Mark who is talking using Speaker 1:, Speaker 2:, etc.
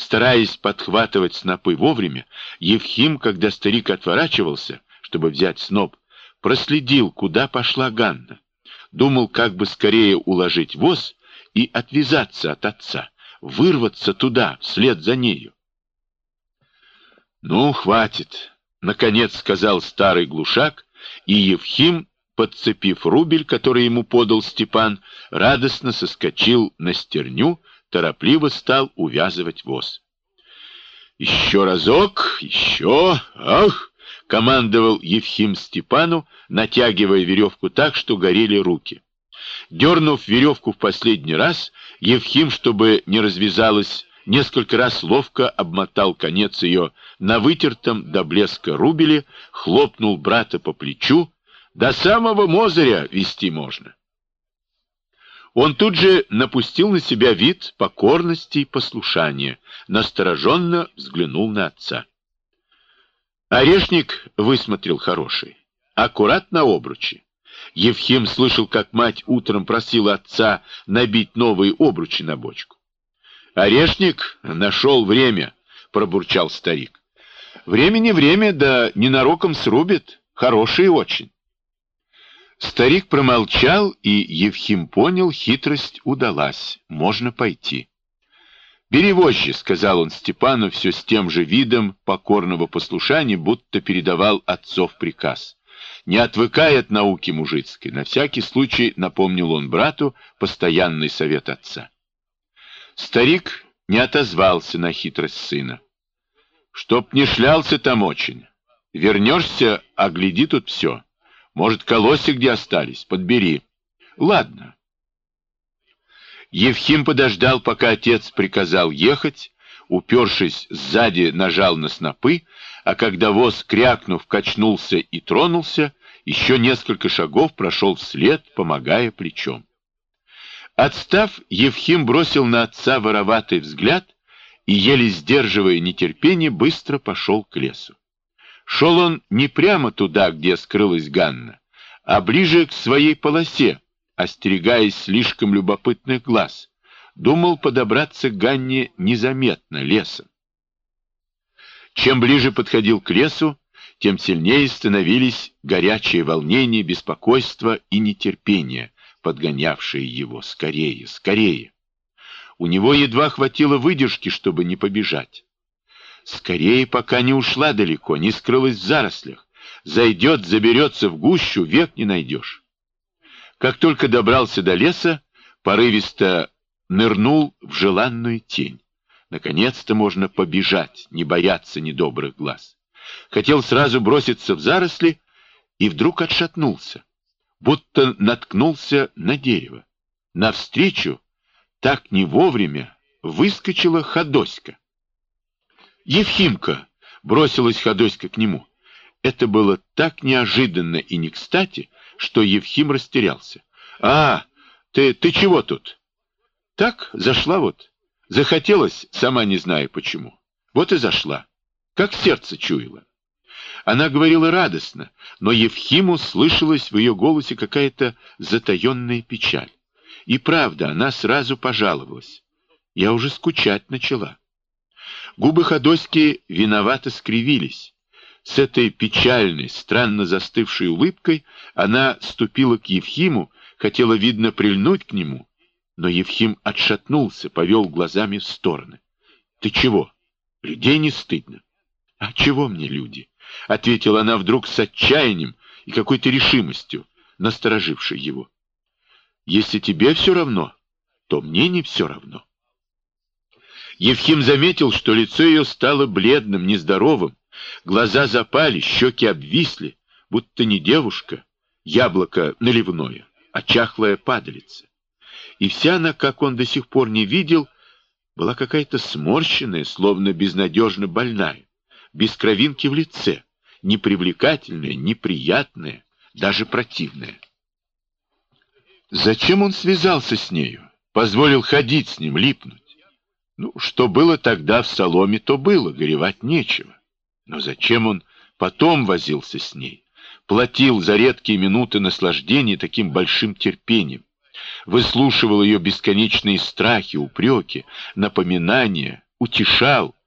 Speaker 1: Стараясь подхватывать снопы вовремя, Евхим, когда старик отворачивался, чтобы взять сноп, проследил, куда пошла Ганна. Думал, как бы скорее уложить воз и отвязаться от отца, вырваться туда, вслед за нею. «Ну, хватит», — наконец сказал старый глушак, и Евхим, подцепив рубль, который ему подал Степан, радостно соскочил на стерню, торопливо стал увязывать воз. «Еще разок, еще, ах!» — командовал Евхим Степану, натягивая веревку так, что горели руки. Дернув веревку в последний раз, Евхим, чтобы не развязалась, несколько раз ловко обмотал конец ее на вытертом до блеска рубеле, хлопнул брата по плечу. «До самого Мозыря вести можно». Он тут же напустил на себя вид покорности и послушания, настороженно взглянул на отца. Орешник высмотрел хороший, аккуратно обручи. Евхим слышал, как мать утром просила отца набить новые обручи на бочку. «Орешник нашел время», — пробурчал старик. «Время не время, да ненароком срубит, хорошие очень». Старик промолчал, и Евхим понял, хитрость удалась, можно пойти. «Бери вожжи», — сказал он Степану все с тем же видом покорного послушания, будто передавал отцов приказ. Не отвыкай от науки мужицкой, на всякий случай напомнил он брату постоянный совет отца. Старик не отозвался на хитрость сына. «Чтоб не шлялся там очень. Вернешься, огляди тут все. Может, колосья где остались, подбери». «Ладно». Евхим подождал, пока отец приказал ехать, упершись сзади, нажал на снопы, а когда воз, крякнув, качнулся и тронулся, еще несколько шагов прошел вслед, помогая плечом. Отстав, Евхим бросил на отца вороватый взгляд и, еле сдерживая нетерпение, быстро пошел к лесу. Шел он не прямо туда, где скрылась Ганна, а ближе к своей полосе, остерегаясь слишком любопытных глаз. Думал подобраться к Ганне незаметно, лесом. Чем ближе подходил к лесу, тем сильнее становились горячие волнения, беспокойство и нетерпение, подгонявшие его скорее, скорее. У него едва хватило выдержки, чтобы не побежать. Скорее, пока не ушла далеко, не скрылась в зарослях. Зайдет, заберется в гущу, век не найдешь. Как только добрался до леса, порывисто нырнул в желанную тень. Наконец-то можно побежать, не бояться недобрых глаз. Хотел сразу броситься в заросли и вдруг отшатнулся, будто наткнулся на дерево. Навстречу, так не вовремя, выскочила Ходоська. «Евхимка!» — бросилась Ходоська к нему. Это было так неожиданно и не кстати, что Евхим растерялся. «А, ты чего тут?» «Так, зашла вот. Захотелось, сама не знаю почему. Вот и зашла. Как сердце чуяло». Она говорила радостно, но Евхиму слышалась в ее голосе какая-то затаенная печаль. И правда, она сразу пожаловалась. «Я уже скучать начала». Губы Ходоськи виновато скривились. С этой печальной, странно застывшей улыбкой она ступила к Евхиму, хотела, видно, прильнуть к нему, но Евхим отшатнулся, повел глазами в стороны. «Ты чего? Людей не стыдно?» «А чего мне люди?» — ответила она вдруг с отчаянием и какой-то решимостью, насторожившей его. «Если тебе все равно, то мне не все равно». Евхим заметил, что лицо ее стало бледным, нездоровым, глаза запали, щеки обвисли, будто не девушка, яблоко наливное, а чахлая падалица. И вся она, как он до сих пор не видел, была какая-то сморщенная, словно безнадежно больная, без кровинки в лице, непривлекательная, неприятная, даже противная. Зачем он связался с нею, позволил ходить с ним, липнуть? Ну, что было тогда в соломе, то было, горевать нечего. Но зачем он потом возился с ней, платил за редкие минуты наслаждения таким большим терпением, выслушивал ее бесконечные страхи, упреки, напоминания, утешал,